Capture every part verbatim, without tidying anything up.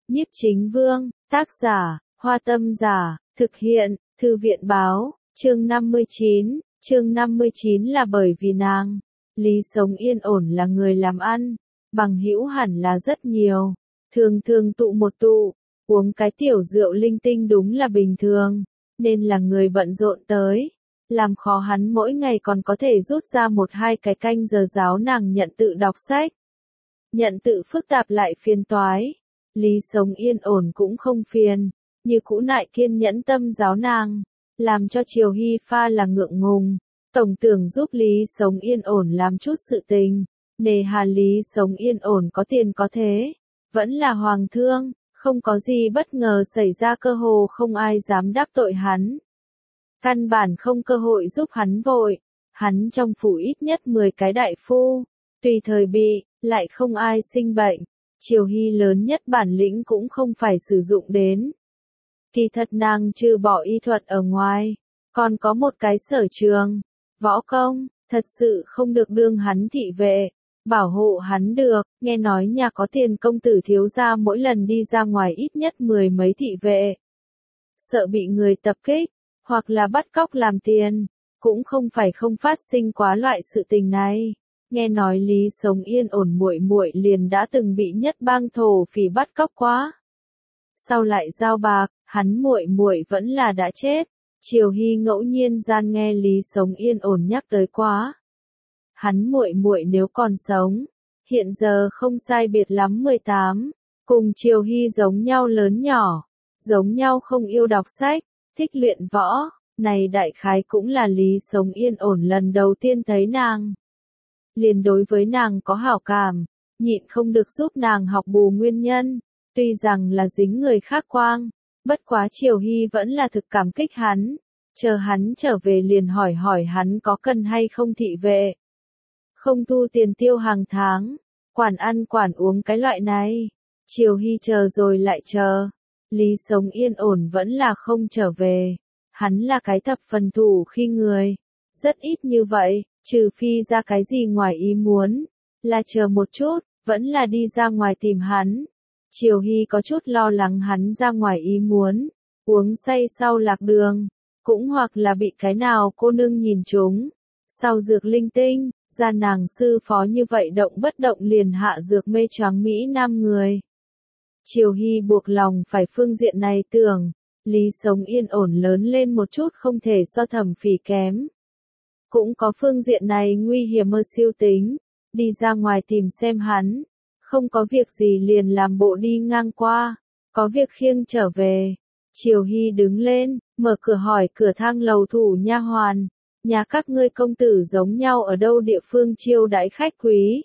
Nhiếp Chính Vương, tác giả, Hoa Tâm Giả, thực hiện, Thư viện Báo, chương năm mươi chín, chương năm mươi chín là bởi vì nàng, Lý sống yên ổn là người làm ăn, bằng hữu hẳn là rất nhiều, thường thường tụ một tụ, uống cái tiểu rượu linh tinh đúng là bình thường, nên là người bận rộn tới, làm khó hắn mỗi ngày còn có thể rút ra một hai cái canh giờ giáo nàng nhận tự đọc sách. Nhận tự phức tạp lại phiền toái, Lý sống yên ổn cũng không phiền, như cũ nại kiên nhẫn tâm giáo nàng, làm cho Triều Hy pha là ngượng ngùng, tổng tưởng giúp Lý sống yên ổn làm chút sự tình, nề hà Lý sống yên ổn có tiền có thế, vẫn là hoàng thương, không có gì bất ngờ xảy ra cơ hồ không ai dám đắc tội hắn. Căn bản không cơ hội giúp hắn vội, hắn trong phủ ít nhất mười cái đại phu, tùy thời bị, lại không ai sinh bệnh, Triều Hy lớn nhất bản lĩnh cũng không phải sử dụng đến. Kỳ thật nàng trừ bỏ y thuật ở ngoài, còn có một cái sở trường, võ công, thật sự không được đương hắn thị vệ, bảo hộ hắn được, nghe nói nhà có tiền công tử thiếu gia mỗi lần đi ra ngoài ít nhất mười mấy thị vệ. Sợ bị người tập kích, hoặc là bắt cóc làm tiền, cũng không phải không phát sinh quá loại sự tình này. Nghe nói Lý sống yên ổn muội muội liền đã từng bị nhất bang thổ phỉ bắt cóc quá. Sau lại giao bạc, hắn muội muội vẫn là đã chết. Triều Hy ngẫu nhiên gian nghe Lý sống yên ổn nhắc tới quá. Hắn muội muội nếu còn sống, hiện giờ không sai biệt lắm mười tám, cùng Triều Hy giống nhau lớn nhỏ, giống nhau không yêu đọc sách, thích luyện võ, này đại khái cũng là Lý sống yên ổn lần đầu tiên thấy nàng. Liền đối với nàng có hảo cảm, nhịn không được giúp nàng học bù nguyên nhân, tuy rằng là dính người khác quang, bất quá Triều Hy vẫn là thực cảm kích hắn, chờ hắn trở về liền hỏi hỏi hắn có cần hay không thị vệ. Không thu tiền tiêu hàng tháng, quản ăn quản uống cái loại này, Triều Hy chờ rồi lại chờ, Lý sống yên ổn vẫn là không trở về, hắn là cái thập phần thủ khi người, rất ít như vậy. Trừ phi ra cái gì ngoài ý muốn, là chờ một chút, vẫn là đi ra ngoài tìm hắn. Triều Hy có chút lo lắng hắn ra ngoài ý muốn, uống say sau lạc đường, cũng hoặc là bị cái nào cô nương nhìn trúng. Sau dược linh tinh, ra nàng sư phó như vậy động bất động liền hạ dược mê choáng Mỹ Nam người. Triều Hy buộc lòng phải phương diện này tưởng, Lý sống yên ổn lớn lên một chút không thể so Thẩm Phỉ kém. Cũng có phương diện này nguy hiểm mơ siêu tính, đi ra ngoài tìm xem hắn, không có việc gì liền làm bộ đi ngang qua, có việc khiêng trở về. Triều Hy đứng lên, mở cửa hỏi cửa thang lầu thủ nha hoàn, nhà các ngươi công tử giống nhau ở đâu địa phương chiêu đãi khách quý.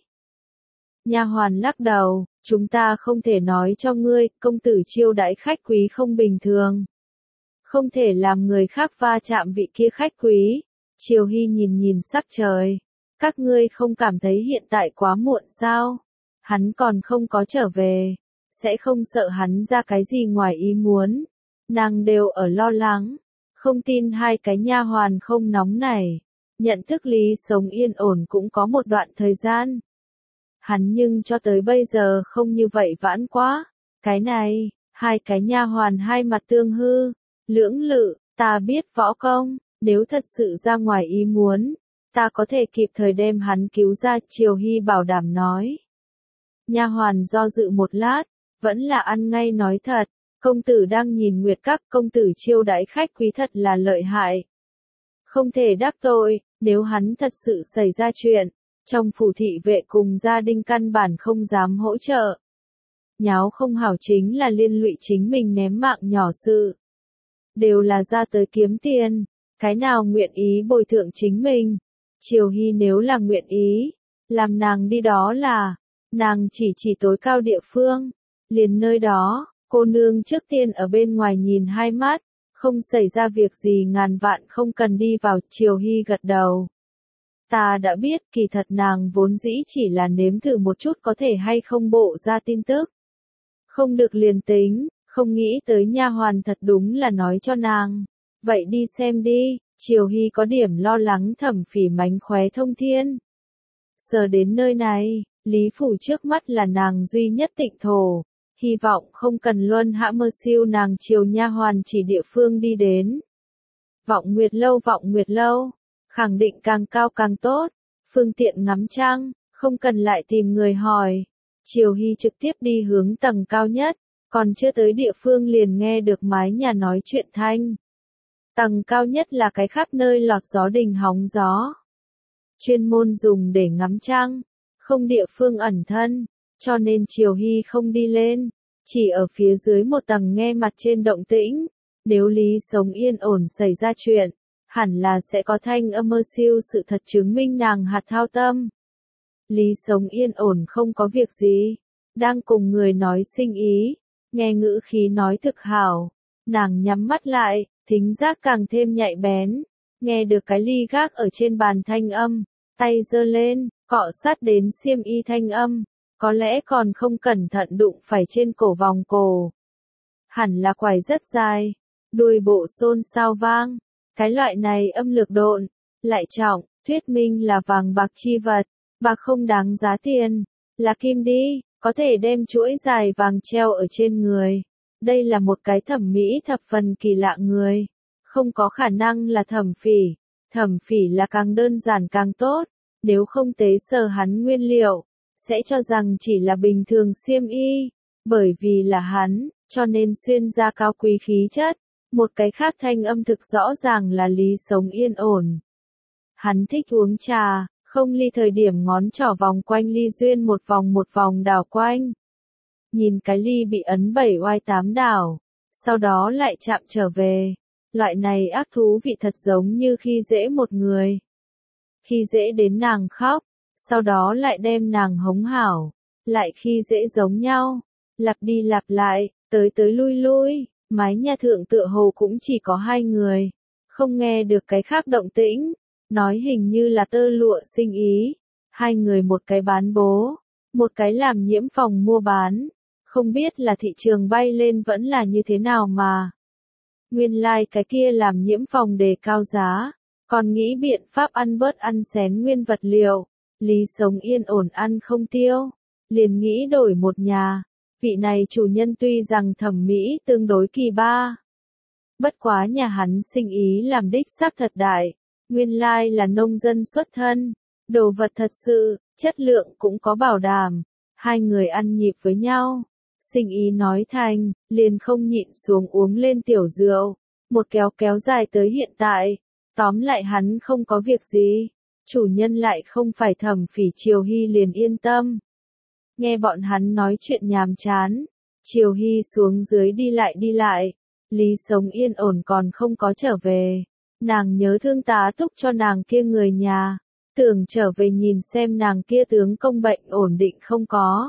Nha hoàn lắc đầu, chúng ta không thể nói cho ngươi, công tử chiêu đãi khách quý không bình thường. Không thể làm người khác va chạm vị kia khách quý. Triều Hy nhìn nhìn sắc trời, các ngươi không cảm thấy hiện tại quá muộn sao? Hắn còn không có trở về, sẽ không sợ hắn ra cái gì ngoài ý muốn. Nàng đều ở lo lắng, không tin hai cái nha hoàn không nóng nảy, nhận thức Lý sống yên ổn cũng có một đoạn thời gian. Hắn nhưng cho tới bây giờ không như vậy vãn quá, cái này, hai cái nha hoàn hai mặt tương hư, lưỡng lự, ta biết võ công. Nếu thật sự ra ngoài ý muốn, ta có thể kịp thời đem hắn cứu ra, Triều Hy bảo đảm nói. Nha hoàn do dự một lát, vẫn là ăn ngay nói thật, công tử đang nhìn nguyệt các, công tử chiêu đãi khách quý thật là lợi hại. Không thể đắc tội, nếu hắn thật sự xảy ra chuyện, trong phủ thị vệ cùng gia đình căn bản không dám hỗ trợ. Nháo không hảo chính là liên lụy chính mình ném mạng nhỏ sự. Đều là ra tới kiếm tiền. Cái nào nguyện ý bồi thượng chính mình? Triều Hy nếu là nguyện ý, làm nàng đi đó là, nàng chỉ chỉ tối cao địa phương, liền nơi đó, cô nương trước tiên ở bên ngoài nhìn hai mắt, không xảy ra việc gì ngàn vạn không cần đi vào. Triều Hy gật đầu. Ta đã biết, kỳ thật nàng vốn dĩ chỉ là nếm thử một chút có thể hay không bộ ra tin tức. Không được liền tính, không nghĩ tới nha hoàn thật đúng là nói cho nàng. Vậy đi xem đi, Triều Hy có điểm lo lắng Thẩm Phỉ mánh khóe thông thiên. Sờ đến nơi này, Lý phủ trước mắt là nàng duy nhất tịnh thổ, hy vọng không cần luân hãm mơ siêu nàng chiều nha hoàn chỉ địa phương đi đến. Vọng Nguyệt Lâu Vọng Nguyệt Lâu, khẳng định càng cao càng tốt, phương tiện ngắm trăng, không cần lại tìm người hỏi. Triều Hy trực tiếp đi hướng tầng cao nhất, còn chưa tới địa phương liền nghe được mái nhà nói chuyện thanh. Tầng cao nhất là cái khắp nơi lọt gió đình hóng gió. Chuyên môn dùng để ngắm trăng, không địa phương ẩn thân, cho nên Triều Hy không đi lên, chỉ ở phía dưới một tầng nghe mặt trên động tĩnh. Nếu Lý Sống yên ổn xảy ra chuyện, hẳn là sẽ có thanh âm mơ siêu sự thật chứng minh nàng hạt thao tâm. Lý Sống yên ổn không có việc gì, đang cùng người nói sinh ý, nghe ngữ khí nói thực hảo, nàng nhắm mắt lại, thính giác càng thêm nhạy bén, nghe được cái ly gác ở trên bàn thanh âm, tay giơ lên, cọ sát đến xiêm y thanh âm, có lẽ còn không cẩn thận đụng phải trên cổ vòng cổ. Hẳn là quải rất dài, đuôi bộ xôn xao vang, cái loại này âm lực độn, lại trọng, thuyết minh là vàng bạc chi vật, bạc không đáng giá tiền, là kim đi, có thể đem chuỗi dài vàng treo ở trên người. Đây là một cái thẩm mỹ thập phần kỳ lạ người, không có khả năng là thẩm phỉ, thẩm phỉ là càng đơn giản càng tốt, nếu không tế sờ hắn nguyên liệu, sẽ cho rằng chỉ là bình thường xiêm y, bởi vì là hắn, cho nên xuyên ra cao quý khí chất. Một cái khác thanh âm thực rõ ràng là Lý Sống yên ổn. Hắn thích uống trà, không ly thời điểm ngón trỏ vòng quanh ly duyên một vòng một vòng đảo quanh. Nhìn cái ly bị ấn bảy oai tám đảo, sau đó lại chạm trở về. Loại này ác thú vị thật giống như khi dễ một người. Khi dễ đến nàng khóc, sau đó lại đem nàng hống hảo, lại khi dễ giống nhau, lặp đi lặp lại, tới tới lui lui. Mái nhà thượng tựa hồ cũng chỉ có hai người, không nghe được cái khác động tĩnh, nói hình như là tơ lụa sinh ý, hai người một cái bán bố, một cái làm nhiễm phòng mua bán, không biết là thị trường bay lên vẫn là như thế nào mà. Nguyên lai like cái kia làm nhiễm phòng đề cao giá, còn nghĩ biện pháp ăn bớt ăn xén nguyên vật liệu, Lý Sống yên ổn ăn không tiêu, liền nghĩ đổi một nhà. Vị này chủ nhân tuy rằng thẩm mỹ tương đối kỳ ba. Bất quá nhà hắn sinh ý làm đích xác thật đại, nguyên lai là nông dân xuất thân, đồ vật thật sự, chất lượng cũng có bảo đảm, hai người ăn nhịp với nhau. Sinh ý nói thành, liền không nhịn xuống uống lên tiểu rượu, một kéo kéo dài tới hiện tại, tóm lại hắn không có việc gì, chủ nhân lại không phải thẩm phỉ Triều Hy liền yên tâm. Nghe bọn hắn nói chuyện nhàm chán, Triều Hy xuống dưới đi lại đi lại, Lý Sống yên ổn còn không có trở về, nàng nhớ thương tá túc cho nàng kia người nhà, tưởng trở về nhìn xem nàng kia tướng công bệnh ổn định không có.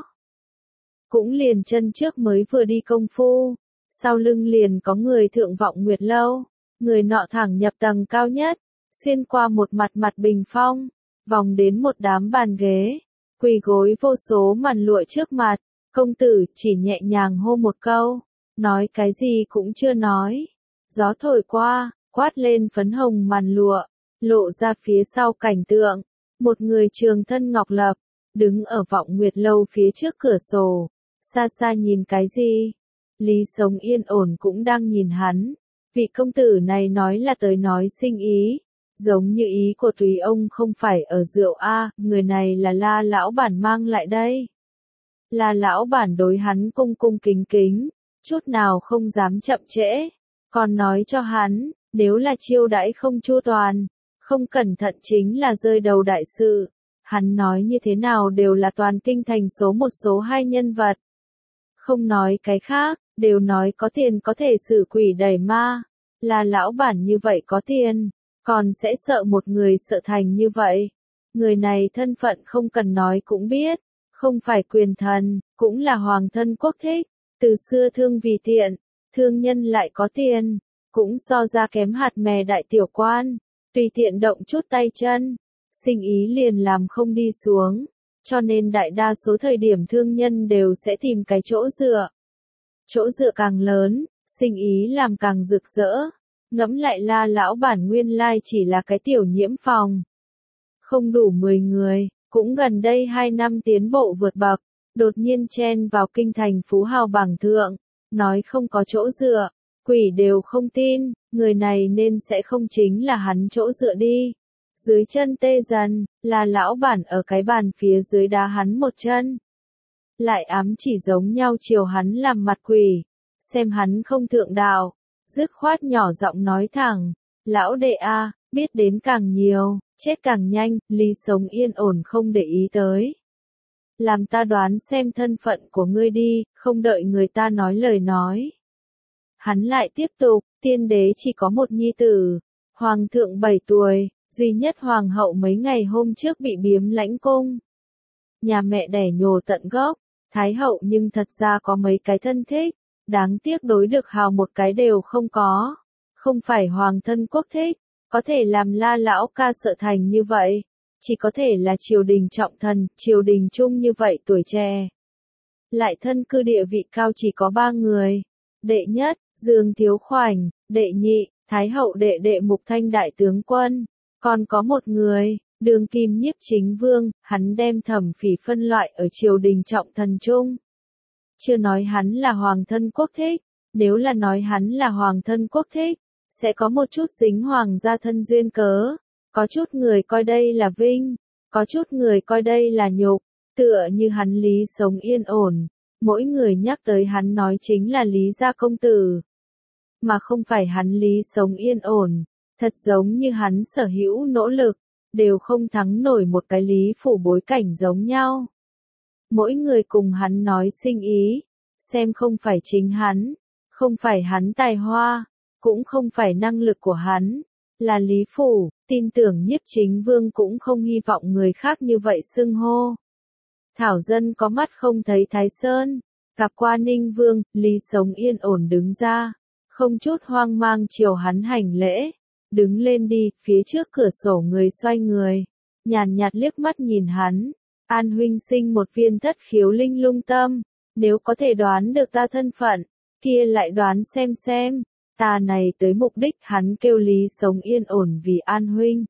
Cũng liền chân trước mới vừa đi công phu, sau lưng liền có người thượng Vọng Nguyệt Lâu, người nọ thẳng nhập tầng cao nhất, xuyên qua một mặt mặt bình phong, vòng đến một đám bàn ghế. Quỳ gối vô số màn lụa trước mặt, công tử chỉ nhẹ nhàng hô một câu, nói cái gì cũng chưa nói. Gió thổi qua, quát lên phấn hồng màn lụa, lộ ra phía sau cảnh tượng, một người trường thân ngọc lập, đứng ở Vọng Nguyệt Lâu phía trước cửa sổ, xa xa nhìn cái gì. Lý Sống yên ổn cũng đang nhìn hắn, vị công tử này nói là tới nói sinh ý. Giống như ý của Tùy ông không phải ở rượu a, người này là La lão bản mang lại đây. La lão bản đối hắn cung cung kính kính, chút nào không dám chậm trễ, còn nói cho hắn, nếu là chiêu đãi không chu toàn, không cẩn thận chính là rơi đầu đại sự. Hắn nói như thế nào đều là toàn kinh thành số một số hai nhân vật. Không nói cái khác, đều nói có tiền có thể xử quỷ đẩy ma. La lão bản như vậy có tiền, còn sẽ sợ một người sợ thành như vậy. Người này thân phận không cần nói cũng biết, không phải quyền thần, cũng là hoàng thân quốc thích, từ xưa thương vì tiện, thương nhân lại có tiền, cũng so ra kém hạt mè đại tiểu quan, tùy tiện động chút tay chân, sinh ý liền làm không đi xuống, cho nên đại đa số thời điểm thương nhân đều sẽ tìm cái chỗ dựa. Chỗ dựa càng lớn, sinh ý làm càng rực rỡ. Ngẫm lại La lão bản nguyên lai chỉ là cái tiểu nhiễm phòng. Không đủ mười người, cũng gần đây hai năm tiến bộ vượt bậc, đột nhiên chen vào kinh thành phú hào bảng thượng, nói không có chỗ dựa, quỷ đều không tin, người này nên sẽ không chính là hắn chỗ dựa đi. Dưới chân tê dần, là lão bản ở cái bàn phía dưới đá hắn một chân. Lại ám chỉ giống nhau chiều hắn làm mặt quỷ, xem hắn không thượng đạo, dứt khoát nhỏ giọng nói thẳng, lão đệ a, biết đến càng nhiều, chết càng nhanh, lý sống yên ổn không để ý tới. Làm ta đoán xem thân phận của ngươi đi, không đợi người ta nói lời nói. Hắn lại tiếp tục, tiên đế chỉ có một nhi tử, hoàng thượng bảy tuổi, duy nhất hoàng hậu mấy ngày hôm trước bị biếm lãnh cung. Nhà mẹ đẻ nhồ tận gốc, thái hậu nhưng thật ra có mấy cái thân thích, đáng tiếc đối được hào một cái đều không có. Không phải hoàng thân quốc thích, có thể làm la lão ca sợ thành như vậy, chỉ có thể là triều đình trọng thần, triều đình chung như vậy tuổi trẻ. Lại thân cư địa vị cao chỉ có ba người, đệ nhất, Dương Thiếu Khoảnh, đệ nhị, Thái hậu đệ đệ Mục Thanh đại tướng quân, còn có một người, Đường Kim Nhiếp Chính Vương, hắn đem Thẩm Phỉ phân loại ở triều đình trọng thần chung. Chưa nói hắn là hoàng thân quốc thích, nếu là nói hắn là hoàng thân quốc thích, sẽ có một chút dính hoàng gia thân duyên cớ, có chút người coi đây là vinh, có chút người coi đây là nhục, tựa như hắn Lý sống yên ổn, mỗi người nhắc tới hắn nói chính là Lý gia công tử, mà không phải hắn Lý sống yên ổn, thật giống như hắn sở hữu nỗ lực, đều không thắng nổi một cái Lý phủ bối cảnh giống nhau. Mỗi người cùng hắn nói sinh ý, xem không phải chính hắn, không phải hắn tài hoa, cũng không phải năng lực của hắn, là Lý phủ, tin tưởng Nhiếp Chính Vương cũng không hy vọng người khác như vậy xưng hô. Thảo dân có mắt không thấy Thái Sơn, gặp qua Ninh Vương, Lý sống yên ổn đứng ra, không chút hoang mang chiều hắn hành lễ, đứng lên đi, phía trước cửa sổ người xoay người, nhàn nhạt liếc mắt nhìn hắn, An huynh sinh một viên thất khiếu linh lung tâm, nếu có thể đoán được ta thân phận, kia lại đoán xem xem, ta này tới mục đích hắn kêu Lý sống yên ổn vì An huynh.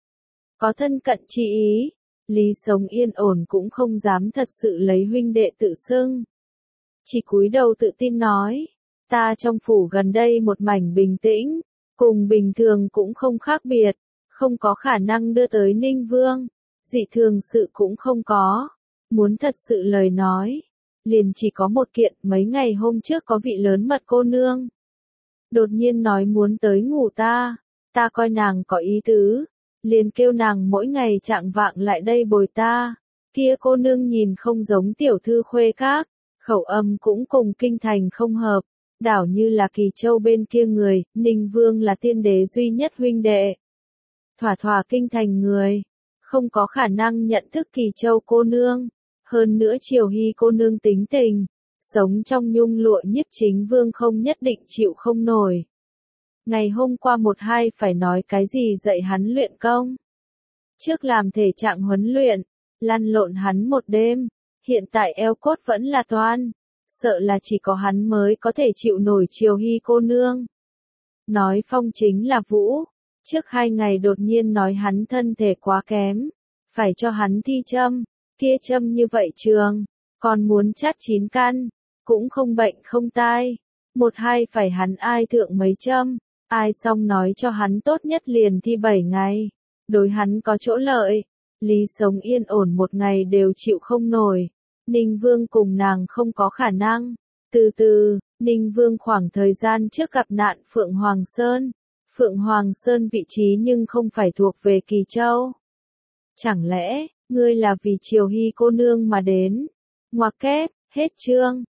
Có thân cận chi ý, Lý sống yên ổn cũng không dám thật sự lấy huynh đệ tự xưng. Chỉ cúi đầu tự tin nói, ta trong phủ gần đây một mảnh bình tĩnh, cùng bình thường cũng không khác biệt, không có khả năng đưa tới Ninh Vương, dị thường sự cũng không có. Muốn thật sự lời nói, liền chỉ có một kiện, mấy ngày hôm trước có vị lớn mật cô nương. Đột nhiên nói muốn tới ngủ ta, ta coi nàng có ý tứ, liền kêu nàng mỗi ngày chạng vạng lại đây bồi ta. Kia cô nương nhìn không giống tiểu thư khuê các, khẩu âm cũng cùng kinh thành không hợp, đảo như là Kỳ Châu bên kia người, Ninh Vương là tiên đế duy nhất huynh đệ. Thỏa thỏa kinh thành người, không có khả năng nhận thức Kỳ Châu cô nương, hơn nữa Triều Hy cô nương tính tình, sống trong nhung lụa Nhiếp Chính Vương không nhất định chịu không nổi. Ngày hôm qua một hai phải nói cái gì dạy hắn luyện công. Trước làm thể trạng huấn luyện, lăn lộn hắn một đêm, hiện tại eo cốt vẫn là toan, sợ là chỉ có hắn mới có thể chịu nổi Triều Hy cô nương. Nói phong chính là vũ, trước hai ngày đột nhiên nói hắn thân thể quá kém, phải cho hắn thi châm, kia châm như vậy trường, còn muốn chát chín căn, cũng không bệnh không tai, một hai phải hắn ai thượng mấy châm, ai xong nói cho hắn tốt nhất liền thi bảy ngày, đối hắn có chỗ lợi, Lý sống yên ổn một ngày đều chịu không nổi, Ninh Vương cùng nàng không có khả năng, từ từ, Ninh Vương khoảng thời gian trước gặp nạn Phượng Hoàng Sơn, Phượng Hoàng Sơn vị trí nhưng không phải thuộc về Kỳ Châu. Chẳng lẽ, ngươi là vì Triều Hy cô nương mà đến? Ngoặc kép, hết chương.